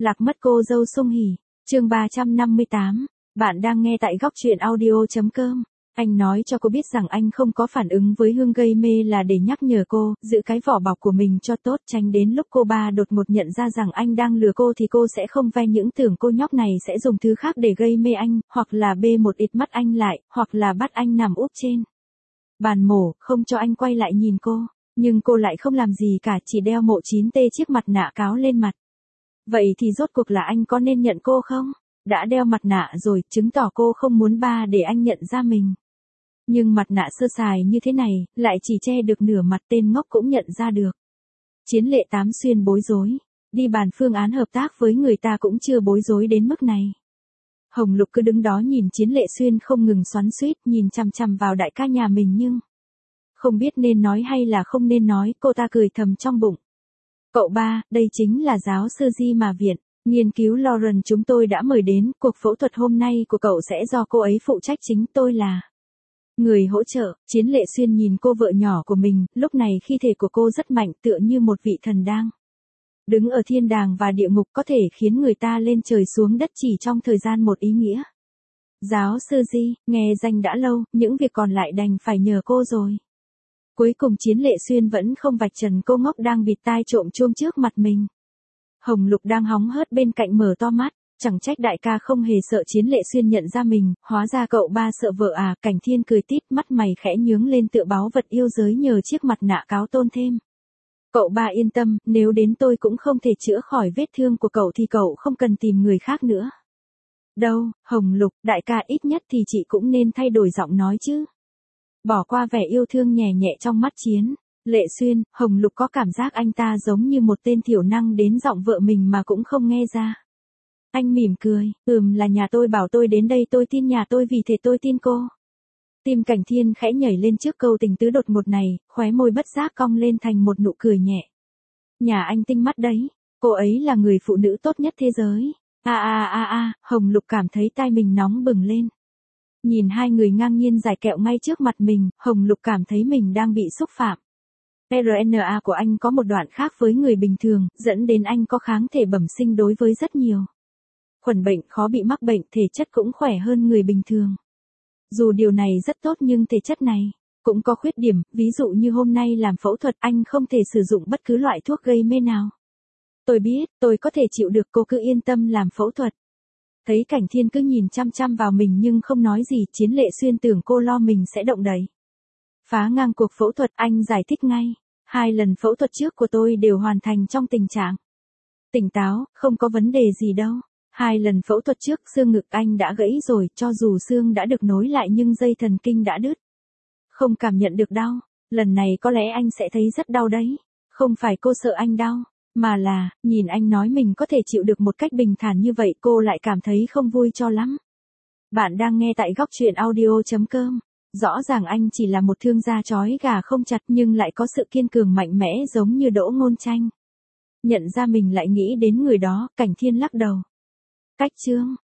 Lạc mất cô dâu Sung Hỉ. Chương 358. Bạn đang nghe tại góc truyện audio.com. Anh nói cho cô biết rằng anh không có phản ứng với Hương gây mê là để nhắc nhở cô, giữ cái vỏ bọc của mình cho tốt, tránh đến lúc cô ba đột ngột nhận ra rằng anh đang lừa cô thì cô sẽ không ve những tưởng cô nhóc này sẽ dùng thứ khác để gây mê anh, hoặc là bê một ít mắt anh lại, hoặc là bắt anh nằm úp trên bàn mổ, không cho anh quay lại nhìn cô. Nhưng cô lại không làm gì cả, chỉ đeo mộ 9T chiếc mặt nạ cáo lên mặt. Vậy thì rốt cuộc là anh có nên nhận cô không? Đã đeo mặt nạ rồi, chứng tỏ cô không muốn ba để anh nhận ra mình. Nhưng mặt nạ sơ sài như thế này, lại chỉ che được nửa mặt, tên ngốc cũng nhận ra được. Chiến Lệ Tám Xuyên bối rối. Đi bàn phương án hợp tác với người ta cũng chưa bối rối đến mức này. Hồng Lục cứ đứng đó nhìn Chiến Lệ Xuyên không ngừng xoắn xuýt, nhìn chằm chằm vào đại ca nhà mình nhưng không biết nên nói hay là không nên nói, cô ta cười thầm trong bụng. Cậu ba, đây chính là giáo sư Di mà viện nghiên cứu Lauren chúng tôi đã mời đến, cuộc phẫu thuật hôm nay của cậu sẽ do cô ấy phụ trách, chính tôi là người hỗ trợ. Chiến Lệ Xuyên nhìn cô vợ nhỏ của mình, lúc này khí thể của cô rất mạnh, tựa như một vị thần đang đứng ở thiên đàng và địa ngục, có thể khiến người ta lên trời xuống đất chỉ trong thời gian một ý nghĩa. Giáo sư Di, nghe danh đã lâu, những việc còn lại đành phải nhờ cô rồi. Cuối cùng Chiến Lệ Xuyên vẫn không vạch trần cô ngốc đang bịt tai trộm chuông trước mặt mình. Hồng Lục đang hóng hớt bên cạnh mở to mắt, chẳng trách đại ca không hề sợ Chiến Lệ Xuyên nhận ra mình, hóa ra cậu ba sợ vợ à. Cảnh Thiên cười tít, mắt mày khẽ nhướng lên tựa báu vật yêu giới nhờ chiếc mặt nạ cáo tôn thêm. Cậu ba yên tâm, nếu đến tôi cũng không thể chữa khỏi vết thương của cậu thì cậu không cần tìm người khác nữa. Đâu, Hồng Lục, đại ca ít nhất thì chị cũng nên thay đổi giọng nói chứ. Bỏ qua vẻ yêu thương nhẹ nhẹ trong mắt Chiến Lệ Xuyên, Hồng Lục có cảm giác anh ta giống như một tên thiểu năng đến giọng vợ mình mà cũng không nghe ra. Anh mỉm cười, là nhà tôi bảo tôi đến đây, tôi tin nhà tôi vì thế tôi tin cô. Tim Cảnh Thiên khẽ nhảy lên trước câu tình tứ đột ngột này, khóe môi bất giác cong lên thành một nụ cười nhẹ. Nhà anh tinh mắt đấy, cô ấy là người phụ nữ tốt nhất thế giới. Hồng Lục cảm thấy tai mình nóng bừng lên. Nhìn hai người ngang nhiên giải kẹo ngay trước mặt mình, Hồng Lục cảm thấy mình đang bị xúc phạm. RNA của anh có một đoạn khác với người bình thường, dẫn đến anh có kháng thể bẩm sinh đối với rất nhiều khuẩn bệnh, khó bị mắc bệnh, thể chất cũng khỏe hơn người bình thường. Dù điều này rất tốt nhưng thể chất này cũng có khuyết điểm, ví dụ như hôm nay làm phẫu thuật anh không thể sử dụng bất cứ loại thuốc gây mê nào. Tôi biết, tôi có thể chịu được, cô cứ yên tâm làm phẫu thuật. Thấy Cảnh Thiên cứ nhìn chăm chăm vào mình nhưng không nói gì, Chiến Lệ Xuyên tưởng cô lo mình sẽ động đậy phá ngang cuộc phẫu thuật, anh giải thích ngay. 2 lần phẫu thuật trước của tôi đều hoàn thành trong tình trạng tỉnh táo, không có vấn đề gì đâu. 2 lần phẫu thuật trước, xương ngực anh đã gãy rồi, cho dù xương đã được nối lại nhưng dây thần kinh đã đứt. Không cảm nhận được đau. Lần này có lẽ anh sẽ thấy rất đau đấy. Không phải cô sợ anh đau, mà là, nhìn anh nói mình có thể chịu được một cách bình thản như vậy, cô lại cảm thấy không vui cho lắm. Bạn đang nghe tại góc truyện audio.com. Rõ ràng anh chỉ là một thương gia trói gà không chặt nhưng lại có sự kiên cường mạnh mẽ giống như Đỗ Ngôn Tranh. Nhận ra mình lại nghĩ đến người đó, Cảnh Thiên lắc đầu. Cách chương